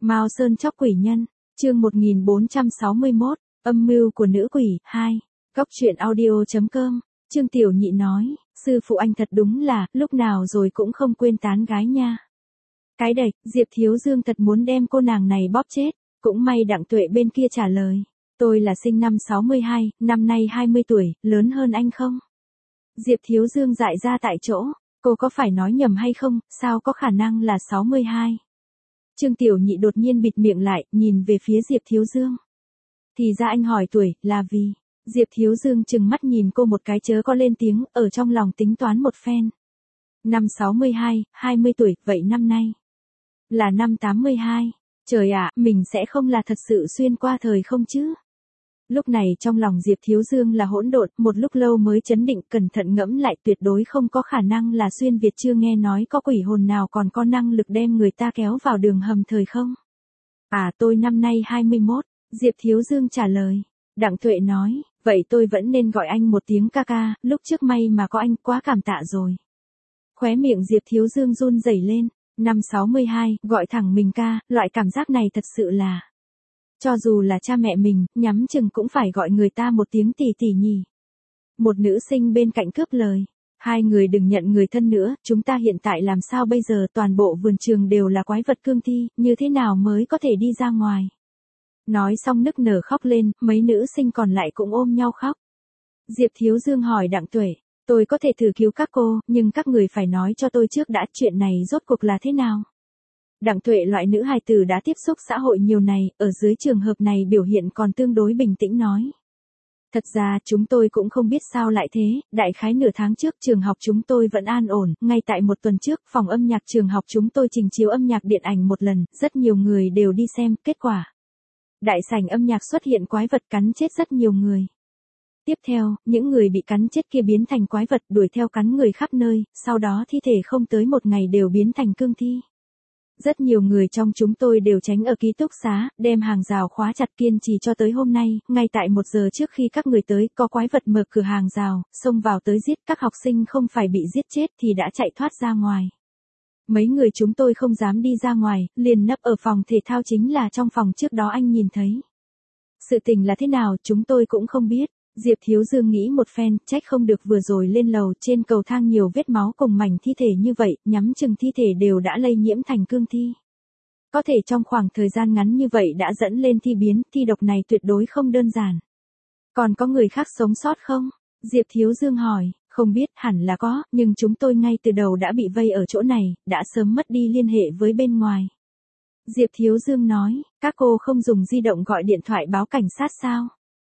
Mao Sơn chóc quỷ nhân, chương 1461, âm mưu của nữ quỷ, 2, góc truyện audio.com, Trương Tiểu Nhị nói, sư phụ anh thật đúng là, lúc nào rồi cũng không quên tán gái nha. Cái đệch, Diệp Thiếu Dương thật muốn đem cô nàng này bóp chết, cũng may Đặng Tuệ bên kia trả lời, tôi là sinh năm 62, năm nay 20 tuổi, lớn hơn anh không? Diệp Thiếu Dương dại ra tại chỗ, cô có phải nói nhầm hay không, sao có khả năng là 62? Trương Tiểu Nhị đột nhiên bịt miệng lại, nhìn về phía Diệp Thiếu Dương. Thì ra anh hỏi tuổi, là vì... Diệp Thiếu Dương trừng mắt nhìn cô một cái chớ có lên tiếng, ở trong lòng tính toán một phen. Năm 62, 20 tuổi, vậy năm nay là năm 82. Trời ạ, mình sẽ không là thật sự xuyên qua thời không chứ? Lúc này trong lòng Diệp Thiếu Dương là hỗn độn, một lúc lâu mới chấn định, cẩn thận ngẫm lại, tuyệt đối không có khả năng là xuyên Việt, chưa nghe nói có quỷ hồn nào còn có năng lực đem người ta kéo vào đường hầm thời không. À, tôi năm nay 21, Diệp Thiếu Dương trả lời. Đặng Tuệ nói, vậy tôi vẫn nên gọi anh một tiếng ca ca, lúc trước may mà có anh, quá cảm tạ rồi. Khóe miệng Diệp Thiếu Dương run rẩy lên, năm 62, gọi thẳng mình ca, loại cảm giác này thật sự là... Cho dù là cha mẹ mình, nhắm chừng cũng phải gọi người ta một tiếng tỷ tỷ nhỉ. Một nữ sinh bên cạnh cướp lời. Hai người đừng nhận người thân nữa, chúng ta hiện tại làm sao bây giờ, toàn bộ vườn trường đều là quái vật cương thi, như thế nào mới có thể đi ra ngoài. Nói xong nức nở khóc lên, mấy nữ sinh còn lại cũng ôm nhau khóc. Diệp Thiếu Dương hỏi Đặng Tuệ, tôi có thể thử cứu các cô, nhưng các người phải nói cho tôi trước đã, chuyện này rốt cuộc là thế nào. Đặng Tuệ loại nữ hài tử đã tiếp xúc xã hội nhiều này, ở dưới trường hợp này biểu hiện còn tương đối bình tĩnh nói. Thật ra chúng tôi cũng không biết sao lại thế, đại khái nửa tháng trước trường học chúng tôi vẫn an ổn, ngay tại một tuần trước phòng âm nhạc trường học chúng tôi trình chiếu âm nhạc điện ảnh một lần, rất nhiều người đều đi xem, kết quả. Đại sảnh âm nhạc xuất hiện quái vật cắn chết rất nhiều người. Tiếp theo, những người bị cắn chết kia biến thành quái vật đuổi theo cắn người khắp nơi, sau đó thi thể không tới một ngày đều biến thành cương thi. Rất nhiều người trong chúng tôi đều tránh ở ký túc xá, đem hàng rào khóa chặt kiên trì cho tới hôm nay, ngay tại 1 giờ trước khi các người tới, có quái vật mở cửa hàng rào, xông vào tới giết, các học sinh không phải bị giết chết thì đã chạy thoát ra ngoài. Mấy người chúng tôi không dám đi ra ngoài, liền nấp ở phòng thể thao, chính là trong phòng trước đó anh nhìn thấy. Sự tình là thế nào chúng tôi cũng không biết. Diệp Thiếu Dương nghĩ một phen, trách không được vừa rồi lên lầu, trên cầu thang nhiều vết máu cùng mảnh thi thể như vậy, nhắm chừng thi thể đều đã lây nhiễm thành cương thi. Có thể trong khoảng thời gian ngắn như vậy đã dẫn lên thi biến, thi độc này tuyệt đối không đơn giản. Còn có người khác sống sót không? Diệp Thiếu Dương hỏi, không biết, hẳn là có, nhưng chúng tôi ngay từ đầu đã bị vây ở chỗ này, đã sớm mất đi liên hệ với bên ngoài. Diệp Thiếu Dương nói, các cô không dùng di động gọi điện thoại báo cảnh sát sao?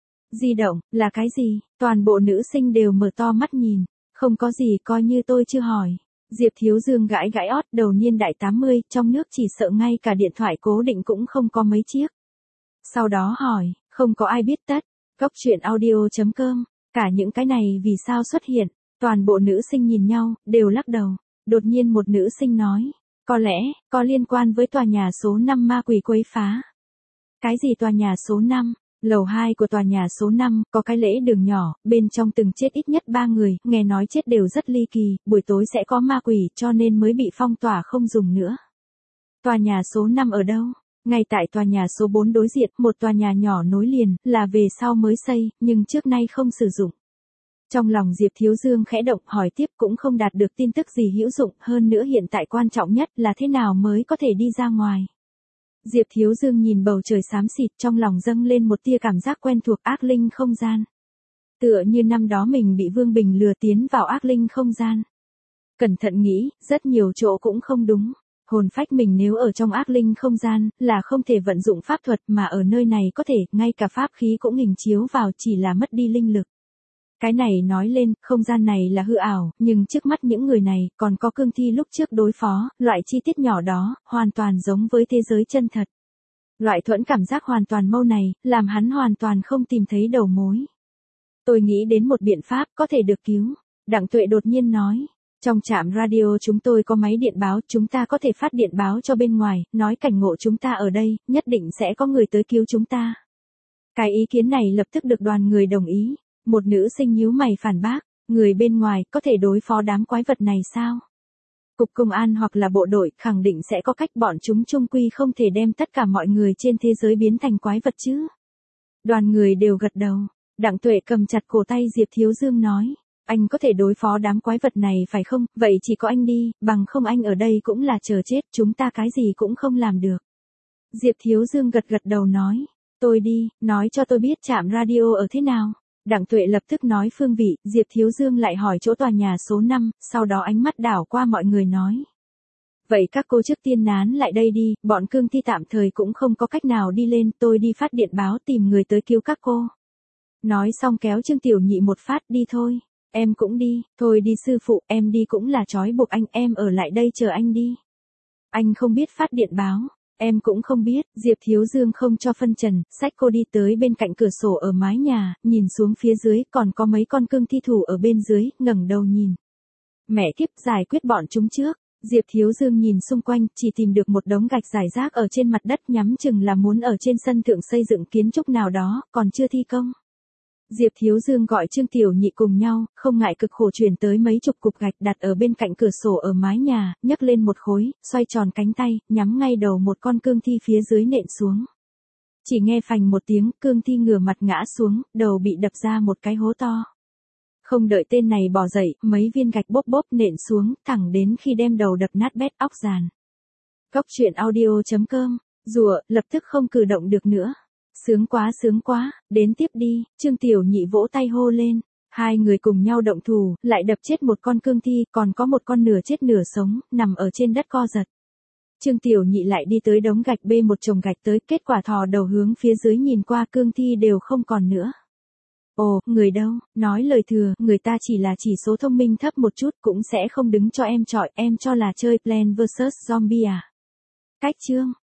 Di động, là cái gì? Toàn bộ nữ sinh đều mở to mắt nhìn. Không có gì, coi như tôi chưa hỏi. Diệp Thiếu Dương gãi gãi ót, đầu niên đại 80, trong nước chỉ sợ ngay cả điện thoại cố định cũng không có mấy chiếc. Sau đó hỏi, không có ai biết tất. Góc truyện audio.com, cả những cái này vì sao xuất hiện? Toàn bộ nữ sinh nhìn nhau, đều lắc đầu. Đột nhiên một nữ sinh nói, có lẽ, có liên quan với tòa nhà số 5 ma quỷ quấy phá. Cái gì tòa nhà số 5? Lầu 2 của tòa nhà số 5, có cái lễ đường nhỏ, bên trong từng chết ít nhất 3 người, nghe nói chết đều rất ly kỳ, buổi tối sẽ có ma quỷ cho nên mới bị phong tỏa không dùng nữa. Tòa nhà số 5 ở đâu? Ngay tại tòa nhà số 4 đối diện, một tòa nhà nhỏ nối liền, là về sau mới xây, nhưng trước nay không sử dụng. Trong lòng Diệp Thiếu Dương khẽ động, hỏi tiếp cũng không đạt được tin tức gì hữu dụng, hơn nữa hiện tại quan trọng nhất là thế nào mới có thể đi ra ngoài. Diệp Thiếu Dương nhìn bầu trời xám xịt, trong lòng dâng lên một tia cảm giác quen thuộc, ác linh không gian. Tựa như năm đó mình bị Vương Bình lừa tiến vào ác linh không gian. Cẩn thận nghĩ, rất nhiều chỗ cũng không đúng. Hồn phách mình nếu ở trong ác linh không gian, là không thể vận dụng pháp thuật, mà ở nơi này có thể, ngay cả pháp khí cũng hình chiếu vào, chỉ là mất đi linh lực. Cái này nói lên, không gian này là hư ảo, nhưng trước mắt những người này, còn có cương thi lúc trước đối phó, loại chi tiết nhỏ đó, hoàn toàn giống với thế giới chân thật. Loại thuẫn cảm giác hoàn toàn mâu này, làm hắn hoàn toàn không tìm thấy đầu mối. Tôi nghĩ đến một biện pháp có thể được cứu. Đặng Tuệ đột nhiên nói, trong trạm radio chúng tôi có máy điện báo, chúng ta có thể phát điện báo cho bên ngoài, nói cảnh ngộ chúng ta ở đây, nhất định sẽ có người tới cứu chúng ta. Cái ý kiến này lập tức được đoàn người đồng ý. Một nữ sinh nhíu mày phản bác, người bên ngoài có thể đối phó đám quái vật này sao? Cục công an hoặc là bộ đội khẳng định sẽ có cách, bọn chúng chung quy không thể đem tất cả mọi người trên thế giới biến thành quái vật chứ. Đoàn người đều gật đầu. Đặng Tuệ cầm chặt cổ tay Diệp Thiếu Dương nói. Anh có thể đối phó đám quái vật này phải không? Vậy chỉ có anh đi, bằng không anh ở đây cũng là chờ chết, chúng ta cái gì cũng không làm được. Diệp Thiếu Dương gật gật đầu nói. Tôi đi, nói cho tôi biết trạm radio ở thế nào. Đặng Tuệ lập tức nói phương vị, Diệp Thiếu Dương lại hỏi chỗ tòa nhà số 5, sau đó ánh mắt đảo qua mọi người nói. Vậy các cô trước tiên nán lại đây đi, bọn cương thi tạm thời cũng không có cách nào đi lên, tôi đi phát điện báo tìm người tới cứu các cô. Nói xong kéo Trương Tiểu Nhị một phát, đi thôi, em cũng đi, thôi đi sư phụ, em đi cũng là trói buộc anh, em ở lại đây chờ anh đi. Anh không biết phát điện báo. Em cũng không biết, Diệp Thiếu Dương không cho phân trần, xách cô đi tới bên cạnh cửa sổ ở mái nhà, nhìn xuống phía dưới, còn có mấy con cương thi thủ ở bên dưới, ngẩng đầu nhìn. Mẹ kiếp, giải quyết bọn chúng trước. Diệp Thiếu Dương nhìn xung quanh, chỉ tìm được một đống gạch rải rác ở trên mặt đất, nhắm chừng là muốn ở trên sân thượng xây dựng kiến trúc nào đó, còn chưa thi công. Diệp Thiếu Dương gọi Trương Tiểu Nhị cùng nhau, không ngại cực khổ chuyển tới mấy chục cục gạch đặt ở bên cạnh cửa sổ ở mái nhà, nhấc lên một khối, xoay tròn cánh tay, nhắm ngay đầu một con cương thi phía dưới nện xuống. Chỉ nghe phành một tiếng, cương thi ngửa mặt ngã xuống, đầu bị đập ra một cái hố to. Không đợi tên này bò dậy, mấy viên gạch bốp bốp nện xuống, thẳng đến khi đem đầu đập nát bét óc giàn. Cóc truyện audio.com, rùa, lập tức không cử động được nữa. Sướng quá, đến tiếp đi, Trương Tiểu Nhị vỗ tay hô lên. Hai người cùng nhau động thủ, lại đập chết một con cương thi, còn có một con nửa chết nửa sống, nằm ở trên đất co giật. Trương Tiểu Nhị lại đi tới đống gạch bê một chồng gạch tới, kết quả thò đầu hướng phía dưới nhìn qua, cương thi đều không còn nữa. Ồ, người đâu, nói lời thừa, người ta chỉ là chỉ số thông minh thấp một chút, cũng sẽ không đứng cho em chọi, em cho là chơi Plants vs Zombie à. Cách chương.